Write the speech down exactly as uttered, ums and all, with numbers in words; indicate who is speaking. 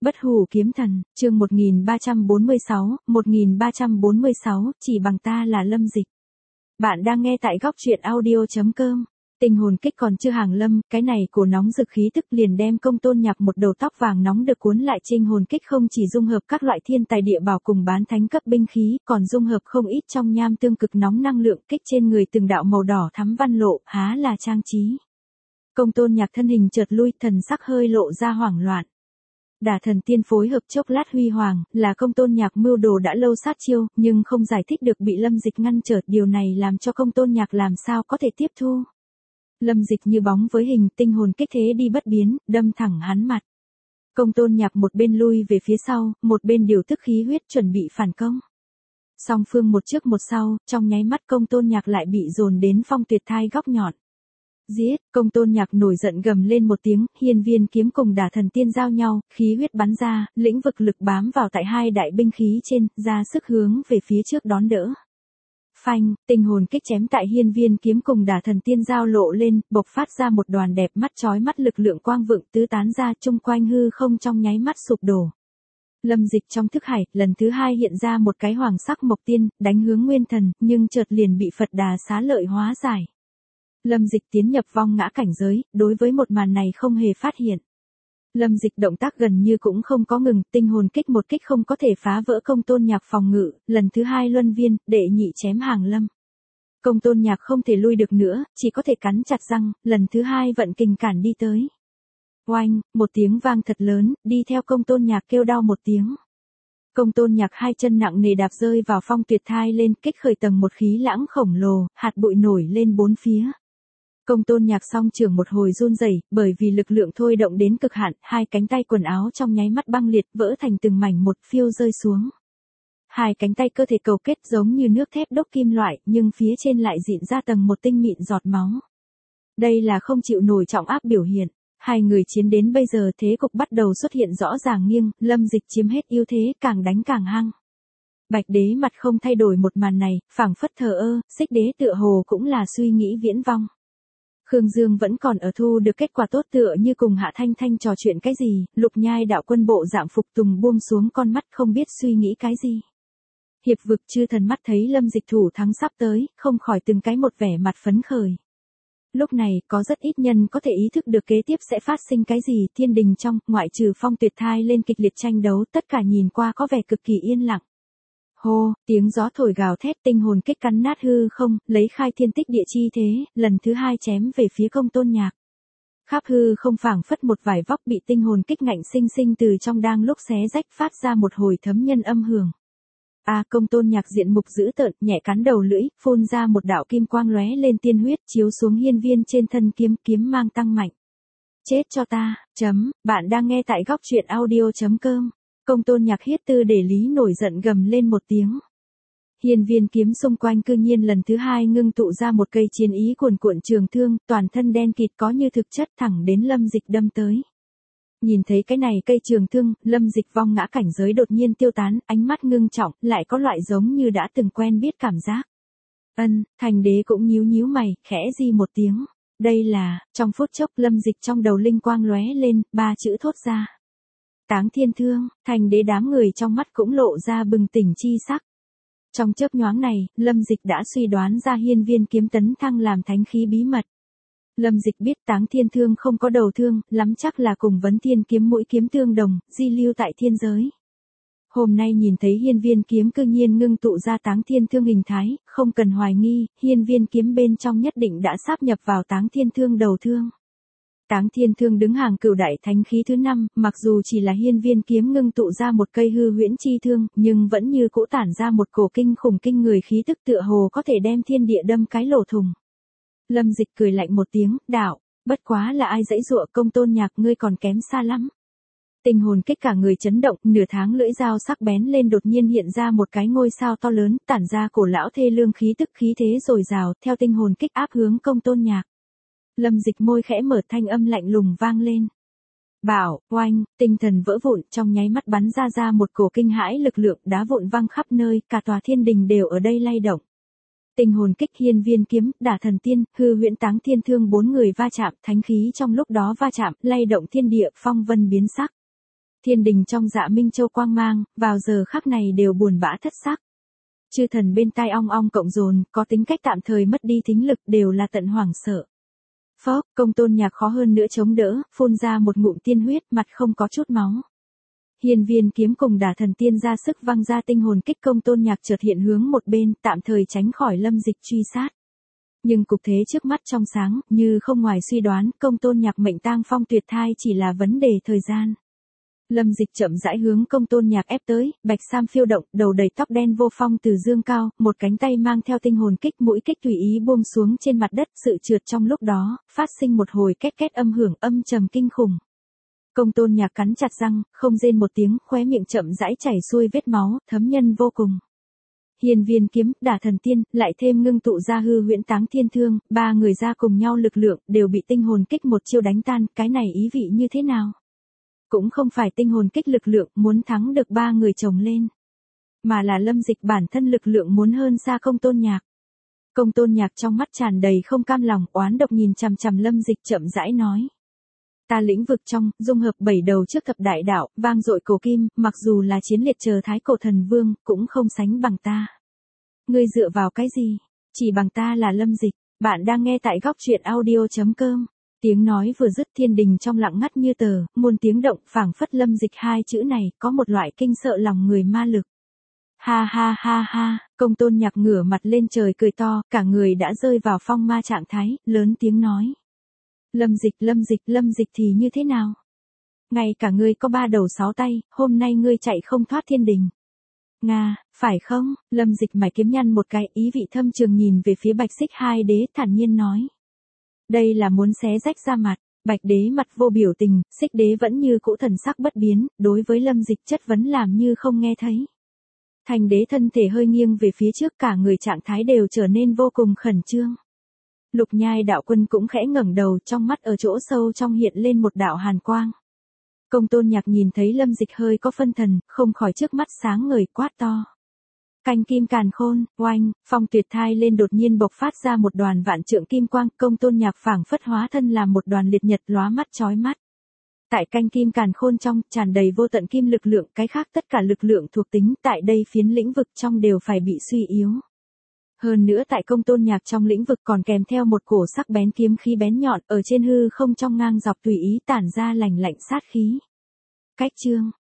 Speaker 1: Bất hủ kiếm thần, chương một nghìn ba trăm bốn mươi sáu, một nghìn ba trăm bốn mươi sáu, chỉ bằng ta là Lâm Dịch. Bạn đang nghe tại góc truyện audio chấm com. Tinh hồn kích còn chưa hàng lâm, cái này cổ nóng rực khí tức liền đem Công Tôn Nhạc một đầu tóc vàng nóng được cuốn lại. Tinh hồn kích không chỉ dung hợp các loại thiên tài địa bảo cùng bán thánh cấp binh khí, còn dung hợp không ít trong nham tương cực nóng năng lượng. Kích trên người từng đạo màu đỏ thắm văn lộ, há là trang trí. Công Tôn Nhạc thân hình chợt lui, thần sắc hơi lộ ra hoảng loạn. Đả thần tiên phối hợp chốc lát huy hoàng, là Công Tôn Nhạc mưu đồ đã lâu sát chiêu, nhưng không giải thích được bị Lâm Dịch ngăn trở, điều này làm cho Công Tôn Nhạc làm sao có thể tiếp thu. Lâm Dịch như bóng với hình, tinh hồn kích thế đi bất biến, đâm thẳng hắn mặt. Công Tôn Nhạc một bên lui về phía sau, một bên điều tức khí huyết chuẩn bị phản công. Song phương một trước một sau, trong nháy mắt Công Tôn Nhạc lại bị dồn đến phong tuyệt thai góc nhọn. Giết, Công Tôn Nhạc nổi giận gầm lên một tiếng, hiên viên kiếm cùng đả thần tiên giao nhau, khí huyết bắn ra, lĩnh vực lực bám vào tại hai đại binh khí trên, ra sức hướng về phía trước đón đỡ. Phanh, tinh hồn kích chém tại hiên viên kiếm cùng đả thần tiên giao lộ lên, bộc phát ra một đoàn đẹp mắt chói mắt lực lượng quang vượng tứ tán ra, chung quanh hư không trong nháy mắt sụp đổ. Lâm Dịch trong thức hải, lần thứ hai hiện ra một cái hoàng sắc mộc tiên, đánh hướng nguyên thần, nhưng chợt liền bị Phật Đà xá lợi hóa giải. Lâm Dịch tiến nhập vong ngã cảnh giới, đối với một màn này không hề phát hiện. Lâm Dịch động tác gần như cũng không có ngừng, tinh hồn kích một kích không có thể phá vỡ Công Tôn Nhạc phòng ngự, lần thứ hai luân viên, đệ nhị chém hàng lâm. Công Tôn Nhạc không thể lui được nữa, chỉ có thể cắn chặt răng, lần thứ hai vận kình cản đi tới. Oanh, một tiếng vang thật lớn, đi theo Công Tôn Nhạc kêu đau một tiếng. Công Tôn Nhạc hai chân nặng nề đạp rơi vào phong tuyệt thai lên, kích khởi tầng một khí lãng khổng lồ, hạt bụi nổi lên bốn phía. Công Tôn Nhạc song trưởng một hồi run rẩy, bởi vì lực lượng thôi động đến cực hạn, hai cánh tay quần áo trong nháy mắt băng liệt, vỡ thành từng mảnh một, phiêu rơi xuống. Hai cánh tay cơ thể cầu kết giống như nước thép đúc kim loại, nhưng phía trên lại dịn ra tầng một tinh mịn giọt máu. Đây là không chịu nổi trọng áp biểu hiện. Hai người chiến đến bây giờ thế cục bắt đầu xuất hiện rõ ràng nghiêng, Lâm Dịch chiếm hết ưu thế, càng đánh càng hăng. Bạch Đế mặt không thay đổi một màn này, phảng phất thờ ơ, Xích Đế tựa hồ cũng là suy nghĩ viễn vong. Khương Dương vẫn còn ở thu được kết quả tốt, tựa như cùng Hạ Thanh Thanh trò chuyện cái gì, Lục Nhai đạo quân bộ dạng phục tùng buông xuống con mắt không biết suy nghĩ cái gì. Hiệp vực chư thần mắt thấy Lâm Dịch thủ thắng sắp tới, không khỏi từng cái một vẻ mặt phấn khởi. Lúc này, có rất ít nhân có thể ý thức được kế tiếp sẽ phát sinh cái gì. Thiên đình trong, ngoại trừ phong tuyệt thai lên kịch liệt tranh đấu, tất cả nhìn qua có vẻ cực kỳ yên lặng. Hô, tiếng gió thổi gào thét, tinh hồn kích cắn nát hư không, lấy khai thiên tích địa chi thế, lần thứ hai chém về phía Công Tôn Nhạc. Khắp hư không phảng phất một vải vóc bị tinh hồn kích ngạnh sinh sinh từ trong đang lúc xé rách phát ra một hồi thấm nhân âm hưởng. A à, Công Tôn Nhạc diện mục dữ tợn, nhẹ cắn đầu lưỡi, phun ra một đạo kim quang lóe lên tiên huyết, chiếu xuống hiên viên trên thân kiếm, kiếm mang tăng mạnh. Chết cho ta, chấm, bạn đang nghe tại góc truyện audio chấm com. Công Tôn Nhạc hiết tư để lý nổi giận gầm lên một tiếng. Hiên viên kiếm xung quanh cư nhiên lần thứ hai ngưng tụ ra một cây chiến ý cuồn cuộn trường thương, toàn thân đen kịt có như thực chất thẳng đến Lâm Dịch đâm tới. Nhìn thấy cái này cây trường thương, Lâm Dịch vong ngã cảnh giới đột nhiên tiêu tán, ánh mắt ngưng trọng, lại có loại giống như đã từng quen biết cảm giác. Ân, Thành Đế cũng nhíu nhíu mày, khẽ di một tiếng. Đây là, trong phút chốc Lâm Dịch trong đầu linh quang lóe lên, ba chữ thốt ra. Táng thiên thương, Thành Đế đám người trong mắt cũng lộ ra bừng tỉnh chi sắc. Trong chớp nhoáng này, Lâm Dịch đã suy đoán ra hiên viên kiếm tấn thăng làm thánh khí bí mật. Lâm Dịch biết Táng thiên thương không có đầu thương, lắm chắc là cùng Vấn Thiên kiếm mũi kiếm tương đồng, di lưu tại thiên giới. Hôm nay nhìn thấy hiên viên kiếm cư nhiên ngưng tụ ra Táng thiên thương hình thái, không cần hoài nghi, hiên viên kiếm bên trong nhất định đã sáp nhập vào Táng thiên thương đầu thương. Táng thiên thương đứng hàng cửu đại thánh khí thứ năm, mặc dù chỉ là hiên viên kiếm ngưng tụ ra một cây hư huyễn chi thương, nhưng vẫn như cũ tản ra một cổ kinh khủng kinh người khí tức tựa hồ có thể đem thiên địa đâm cái lỗ thùng. Lâm Dịch cười lạnh một tiếng, đạo, bất quá là ai dãy dụa. Công Tôn Nhạc ngươi còn kém xa lắm. Tinh hồn kích cả người chấn động, nửa tháng lưỡi dao sắc bén lên đột nhiên hiện ra một cái ngôi sao to lớn, tản ra cổ lão thê lương khí tức khí thế dồi dào, theo tinh hồn kích áp hướng Công Tôn Nhạc. Lâm Dịch môi khẽ mở, thanh âm lạnh lùng vang lên. Bảo, oanh, tinh thần vỡ vụn, trong nháy mắt bắn ra ra một cổ kinh hãi lực lượng, đá vụn văng khắp nơi, cả tòa thiên đình đều ở đây lay động. Tinh hồn kích, hiên viên kiếm, đả thần tiên, hư huyễn táng thiên thương bốn người va chạm, thánh khí trong lúc đó va chạm, lay động thiên địa, phong vân biến sắc. Thiên đình trong Dạ Minh Châu quang mang, vào giờ khắc này đều buồn bã thất sắc. Chư thần bên tai ong ong cộng dồn, có tính cách tạm thời mất đi thính lực đều là tận hoảng sợ. Phốc, Công Tôn Nhạc khó hơn nữa chống đỡ, phun ra một ngụm tiên huyết, mặt không có chút máu. Hiên Viên kiếm cùng Đả Thần Tiên ra sức văng ra tinh hồn kích, Công Tôn Nhạc chợt hiện hướng một bên, tạm thời tránh khỏi Lâm Dịch truy sát. Nhưng cục thế trước mắt trong sáng, như không ngoài suy đoán, Công Tôn Nhạc mệnh tang phong tuyệt thai chỉ là vấn đề thời gian. Lâm Dịch chậm rãi hướng Công Tôn Nhạc ép tới, bạch sam phiêu động, đầu đầy tóc đen vô phong từ dương cao, một cánh tay mang theo tinh hồn kích, mũi kích tùy ý buông xuống trên mặt đất, sự trượt trong lúc đó, phát sinh một hồi két két âm hưởng âm trầm kinh khủng. Công Tôn Nhạc cắn chặt răng, không rên một tiếng, khóe miệng chậm rãi chảy xuôi vết máu, thấm nhân vô cùng. Hiên Viên kiếm, Đả Thần Tiên, lại thêm ngưng tụ ra hư huyễn táng thiên thương, ba người ra cùng nhau lực lượng, đều bị tinh hồn kích một chiêu đánh tan, cái này ý vị như thế nào? Cũng không phải tinh hồn kích lực lượng muốn thắng được ba người chồng lên, mà là Lâm Dịch bản thân lực lượng muốn hơn xa Công Tôn Nhạc. Công Tôn Nhạc trong mắt tràn đầy không cam lòng, oán độc nhìn chằm chằm Lâm Dịch chậm rãi nói. Ta lĩnh vực trong, dung hợp bảy đầu trước thập đại đạo, vang dội cổ kim, mặc dù là chiến liệt chờ thái cổ thần vương, cũng không sánh bằng ta. Ngươi dựa vào cái gì? Chỉ bằng ta là Lâm Dịch. Bạn đang nghe tại góc truyện audio chấm com. Tiếng nói vừa dứt, thiên đình trong lặng ngắt như tờ, muôn tiếng động, phảng phất Lâm Dịch hai chữ này, có một loại kinh sợ lòng người ma lực. Ha ha ha ha, Công Tôn Nhạc ngửa mặt lên trời cười to, cả người đã rơi vào phong ma trạng thái, lớn tiếng nói. Lâm Dịch, Lâm Dịch, Lâm Dịch thì như thế nào? Ngay cả ngươi có ba đầu sáu tay, hôm nay ngươi chạy không thoát thiên đình. Nga, phải không? Lâm Dịch mày kiếm nhăn một cái, ý vị thâm trường nhìn về phía Bạch Xích Hai Đế, thản nhiên nói. Đây là muốn xé rách ra mặt. Bạch Đế mặt vô biểu tình, Xích Đế vẫn như cũ thần sắc bất biến, đối với Lâm Dịch chất vấn làm như không nghe thấy. Thành Đế thân thể hơi nghiêng về phía trước, cả người trạng thái đều trở nên vô cùng khẩn trương. Lục Nhai đạo quân cũng khẽ ngẩng đầu, trong mắt ở chỗ sâu trong hiện lên một đạo hàn quang. Công Tôn Nhạc nhìn thấy Lâm Dịch hơi có phân thần, không khỏi trước mắt sáng ngời, quát to. Canh kim càn khôn, oanh, phong tuyệt thai lên đột nhiên bộc phát ra một đoàn vạn trượng kim quang, Công Tôn Nhạc phảng phất hóa thân làm một đoàn liệt nhật lóa mắt chói mắt. Tại canh kim càn khôn trong, tràn đầy vô tận kim lực lượng, cái khác tất cả lực lượng thuộc tính tại đây phiến lĩnh vực trong đều phải bị suy yếu. Hơn nữa tại Công Tôn Nhạc trong lĩnh vực còn kèm theo một cổ sắc bén kiếm khí bén nhọn, ở trên hư không trong ngang dọc tùy ý tản ra lành lạnh sát khí. Cách chương,